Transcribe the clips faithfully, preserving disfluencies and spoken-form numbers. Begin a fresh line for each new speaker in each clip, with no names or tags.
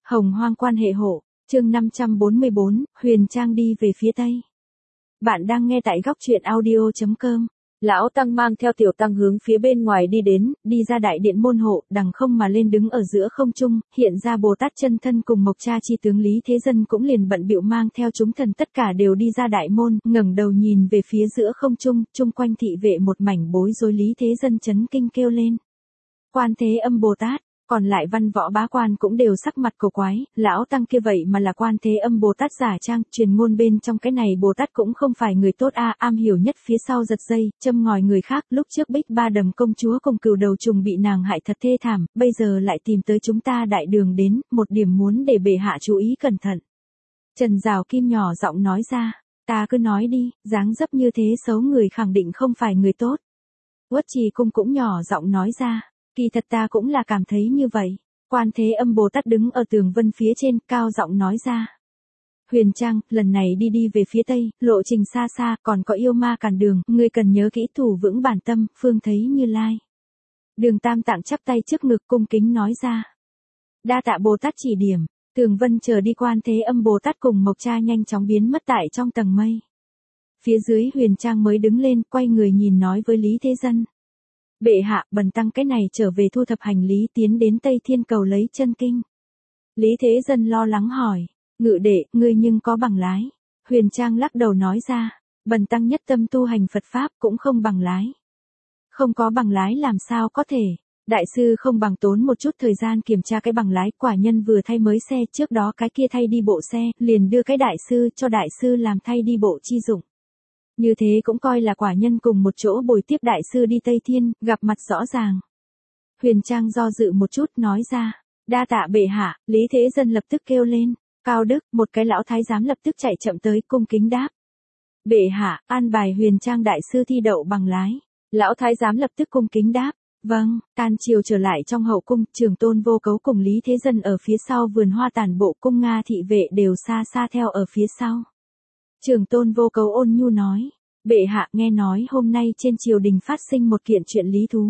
Hồng hoang quan hệ hộ, chương năm trăm bốn mươi bốn, Huyền Trang đi về phía Tây. Bạn đang nghe tại góc truyện audio.com. Lão Tăng mang theo Tiểu Tăng hướng phía bên ngoài đi đến, đi ra đại điện môn hộ, đằng không mà lên đứng ở giữa không trung, hiện ra Bồ Tát chân thân cùng Mộc Cha chi tướng Lý Thế Dân cũng liền bận bịu mang theo chúng thần tất cả đều đi ra đại môn, ngẩng đầu nhìn về phía giữa không trung, chung quanh thị vệ một mảnh bối rối. Lý Thế Dân chấn kinh kêu lên: Quan Thế Âm Bồ Tát! Còn lại văn võ bá quan cũng đều sắc mặt cổ quái, lão tăng kia vậy mà là Quan Thế Âm Bồ Tát giả trang, truyền ngôn bên trong cái này Bồ Tát cũng không phải người tốt a, am hiểu nhất phía sau giật dây, châm ngòi người khác. Lúc trước Bích Ba Đầm công chúa cùng Cừu Đầu Trùng bị nàng hại thật thê thảm, bây giờ lại tìm tới chúng ta đại đường đến, một điểm muốn để bệ hạ chú ý cẩn thận. Trần Giào Kim nhỏ giọng nói ra: Ta cứ nói đi, dáng dấp như thế xấu người khẳng định không phải người tốt. Uất Trì Cung cũng nhỏ giọng nói ra: Kỳ thật ta cũng là cảm thấy như vậy. Quan Thế Âm Bồ Tát đứng ở tường vân phía trên, cao giọng nói ra: Huyền Trang, lần này đi đi về phía Tây, lộ trình xa xa, còn có yêu ma cản đường, ngươi cần nhớ kỹ thủ vững bản tâm, phương thấy Như Lai. Đường Tam Tạng chắp tay trước ngực cung kính nói ra: Đa tạ Bồ Tát chỉ điểm. Tường vân chờ đi, Quan Thế Âm Bồ Tát cùng Mộc Cha nhanh chóng biến mất tại trong tầng mây. Phía dưới Huyền Trang mới đứng lên, quay người nhìn nói với Lý Thế Dân: Bệ hạ, bần tăng cái này trở về thu thập hành lý tiến đến Tây Thiên cầu lấy chân kinh. Lý Thế Dân lo lắng hỏi: Ngự đệ, ngươi nhưng có bằng lái? Huyền Trang lắc đầu nói ra: Bần tăng nhất tâm tu hành Phật Pháp cũng không bằng lái. Không có bằng lái làm sao có thể? Đại sư không bằng tốn một chút thời gian kiểm tra cái bằng lái, quả nhân vừa thay mới xe, trước đó cái kia thay đi bộ xe, liền đưa cái đại sư cho đại sư làm thay đi bộ chi dụng. Như thế cũng coi là quả nhân cùng một chỗ bồi tiếp đại sư đi Tây Thiên, gặp mặt rõ ràng. Huyền Trang do dự một chút nói ra: Đa tạ bệ hạ. Lý Thế Dân lập tức kêu lên: Cao Đức! Một cái lão thái giám lập tức chạy chậm tới cung kính đáp: Bệ hạ, an bài Huyền Trang đại sư thi đậu bằng lái. Lão thái giám lập tức cung kính đáp: Vâng. Tan chiều trở lại trong hậu cung, Trường Tôn Vô Cấu cùng Lý Thế Dân ở phía sau vườn hoa tản bộ, cung Nga thị vệ đều xa xa theo ở phía sau. Trường Tôn Vô Cấu ôn nhu nói: Bệ hạ, nghe nói hôm nay trên triều đình phát sinh một kiện chuyện lý thú.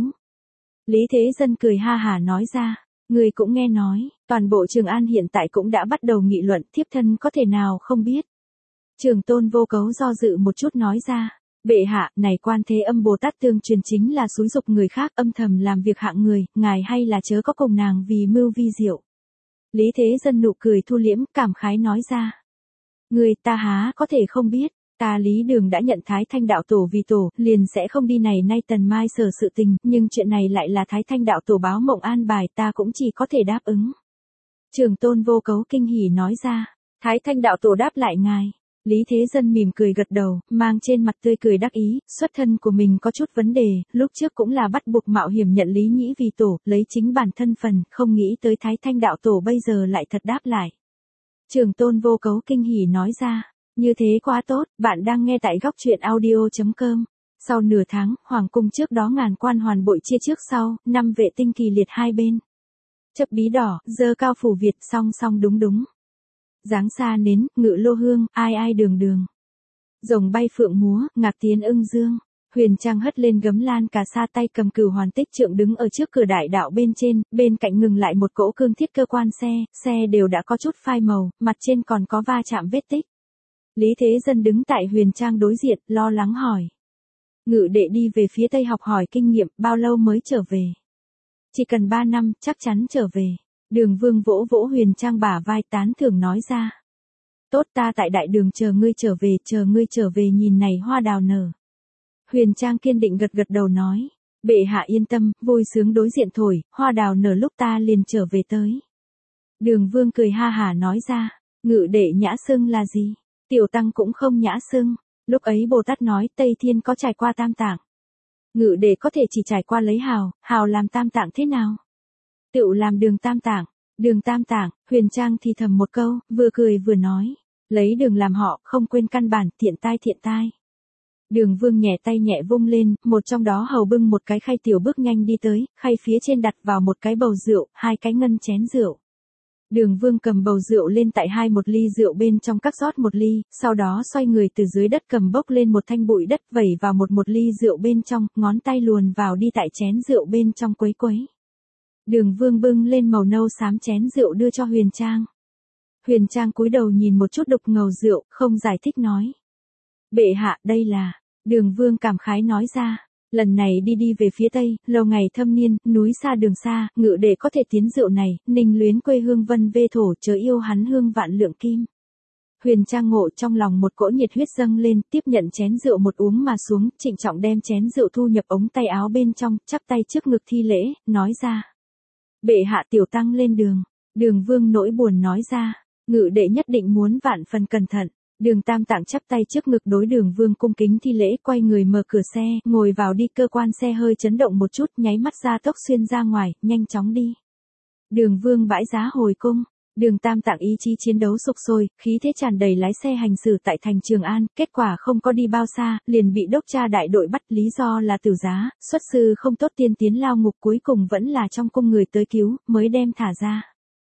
Lý Thế Dân cười ha hả nói ra: Người cũng nghe nói, toàn bộ Trường An hiện tại cũng đã bắt đầu nghị luận, thiếp thân có thể nào không biết. Trường Tôn Vô Cấu do dự một chút nói ra: Bệ hạ, này Quan Thế Âm Bồ Tát tương truyền chính là xúi dục người khác, âm thầm làm việc hạng người, ngài hay là chớ có cùng nàng vì mưu vi diệu. Lý Thế Dân nụ cười thu liễm, cảm khái nói ra: Người ta há có thể không biết, ta Lý Đường đã nhận Thái Thanh đạo tổ vì tổ, liền sẽ không đi này nay tần mai sở sự tình, nhưng chuyện này lại là Thái Thanh đạo tổ báo mộng an bài, ta cũng chỉ có thể đáp ứng. Trường Tôn Vô Cấu kinh hỉ nói ra: Thái Thanh đạo tổ đáp lại ngài. Lý Thế Dân mỉm cười gật đầu, mang trên mặt tươi cười đắc ý, xuất thân của mình có chút vấn đề, lúc trước cũng là bắt buộc mạo hiểm nhận Lý Nhĩ vì tổ, lấy chính bản thân phần, không nghĩ tới Thái Thanh đạo tổ bây giờ lại thật đáp lại. Trường Tôn Vô Cấu kinh hỉ nói ra: Như thế quá tốt. Bạn đang nghe tại góc truyện audio.com. Sau nửa tháng, hoàng cung trước đó ngàn quan hoàn bội chia trước sau, năm vệ tinh kỳ liệt hai bên. Chấp bí đỏ, dơ cao phủ Việt, song song đúng đúng. Dáng xa nến, ngự lô hương, ai ai đường đường. Rồng bay phượng múa, ngạc tiến ưng dương. Huyền Trang hất lên gấm lan cà sa, tay cầm Cửu Hoàn Tích Trượng đứng ở trước cửa đại đạo bên trên, bên cạnh ngừng lại một cỗ cương thiết cơ quan xe, xe đều đã có chút phai màu, mặt trên còn có va chạm vết tích. Lý Thế Dân đứng tại Huyền Trang đối diện, lo lắng hỏi: Ngự đệ đi về phía Tây học hỏi kinh nghiệm, bao lâu mới trở về? Chỉ cần ba năm, chắc chắn trở về. Đường Vương vỗ vỗ Huyền Trang bả vai tán thưởng nói ra: Tốt, ta tại đại đường chờ ngươi trở về, chờ ngươi trở về nhìn này hoa đào nở. Huyền Trang kiên định gật gật đầu nói: Bệ hạ yên tâm, vui sướng đối diện thổi, hoa đào nở lúc ta liền trở về tới. Đường Vương cười ha hả nói ra: Ngự đệ nhã xưng là gì? Tiểu Tăng cũng không nhã xưng. Lúc ấy Bồ Tát nói Tây Thiên có trải qua tam tạng. Ngự đệ có thể chỉ trải qua lấy hào, hào làm tam tạng thế nào? Tựu làm đường tam tạng. Đường tam tạng. Huyền Trang thì thầm một câu, vừa cười vừa nói: Lấy đường làm họ, không quên căn bản, thiện tai thiện tai. Đường Vương nhẹ tay nhẹ vung lên, một trong đó hầu bưng một cái khay tiểu bước nhanh đi tới, khay phía trên đặt vào một cái bầu rượu, hai cái ngân chén rượu. Đường Vương cầm bầu rượu lên, tại hai một ly rượu bên trong cắt rót một ly, sau đó xoay người từ dưới đất cầm bốc lên một thanh bụi đất vẩy vào một một ly rượu bên trong, ngón tay luồn vào đi tại chén rượu bên trong quấy quấy. Đường Vương bưng lên màu nâu xám chén rượu đưa cho Huyền Trang. Huyền Trang cúi đầu nhìn một chút đục ngầu rượu, không giải thích nói. Bệ hạ, đây là, Đường Vương cảm khái nói ra. Lần này đi đi về phía tây, lâu ngày thâm niên, núi xa đường xa, ngự để có thể tiến rượu này, ninh luyến quê hương vân vê thổ chớ yêu hắn hương vạn lượng kim. Huyền Trang ngộ trong lòng một cỗ nhiệt huyết dâng lên, tiếp nhận chén rượu một uống mà xuống, trịnh trọng đem chén rượu thu nhập ống tay áo bên trong, chắp tay trước ngực thi lễ, nói ra. Bệ hạ tiểu tăng lên đường. Đường Vương nỗi buồn nói ra, ngự đệ nhất định muốn vạn phần cẩn thận. Đường Tam Tạng chắp tay trước ngực đối Đường Vương cung kính thi lễ, quay người mở cửa xe, ngồi vào đi. Cơ quan xe hơi chấn động một chút, nháy mắt ra tốc xuyên ra ngoài, nhanh chóng đi. Đường Vương bãi giá hồi cung. Đường Tam Tạng ý chí chiến đấu sục sôi, khí thế tràn đầy lái xe hành xử tại thành Trường An, kết quả không có đi bao xa, liền bị đốc tra đại đội bắt, lý do là tử giá, xuất sư không tốt tiên tiến lao ngục, cuối cùng vẫn là trong cung người tới cứu, mới đem thả ra.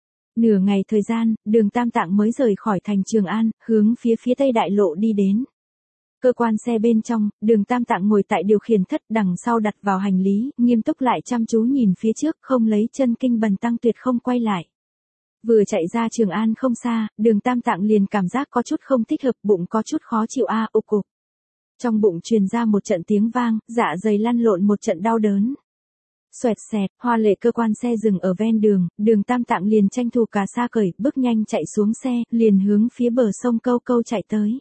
Nửa ngày thời gian, Đường Tam Tạng mới rời khỏi thành Trường An, hướng phía phía tây đại lộ đi đến. Cơ quan xe bên trong, Đường Tam Tạng ngồi tại điều khiển thất, đằng sau đặt vào hành lý, nghiêm túc lại chăm chú nhìn phía trước, không lấy chân kinh bần tăng tuyệt không quay lại. Vừa chạy ra Trường An không xa, Đường Tam Tạng liền cảm giác có chút không thích hợp, bụng có chút khó chịu a, ục cục. Trong bụng truyền ra một trận tiếng vang, dạ dày lăn lộn một trận đau đớn. Xoẹt xẹt, hoa lệ cơ quan xe dừng ở ven đường, Đường Tam Tạng liền tranh thủ cà sa cởi, bước nhanh chạy xuống xe, liền hướng phía bờ sông Câu Câu chạy tới.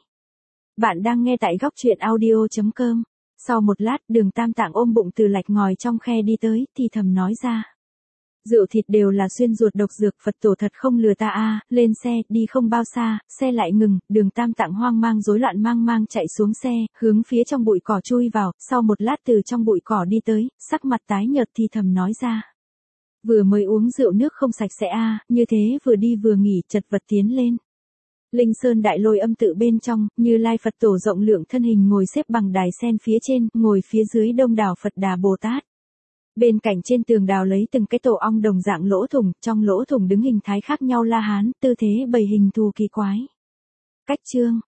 Bạn đang nghe tại góc truyện audio chấm com. Sau một lát, Đường Tam Tạng ôm bụng từ lạch ngòi trong khe đi tới, thì thầm nói ra. Rượu thịt đều là xuyên ruột độc dược, Phật tổ thật không lừa ta a. Lên xe, đi không bao xa, xe lại ngừng, Đường Tam Tạng hoang mang rối loạn mang mang chạy xuống xe, hướng phía trong bụi cỏ chui vào, sau một lát từ trong bụi cỏ đi tới, sắc mặt tái nhợt thì thầm nói ra. Vừa mới uống rượu nước không sạch sẽ a, như thế vừa đi vừa nghỉ, chật vật tiến lên. Linh Sơn Đại Lôi âm tự bên trong, Như Lai Phật tổ rộng lượng thân hình ngồi xếp bằng đài sen phía trên, ngồi phía dưới đông đảo Phật Đà Bồ Tát. Bên cạnh trên tường đào lấy từng cái tổ ong đồng dạng lỗ thủng, trong lỗ thủng đứng hình thái khác nhau La Hán, tư thế bày hình thù kỳ quái. Cách chương,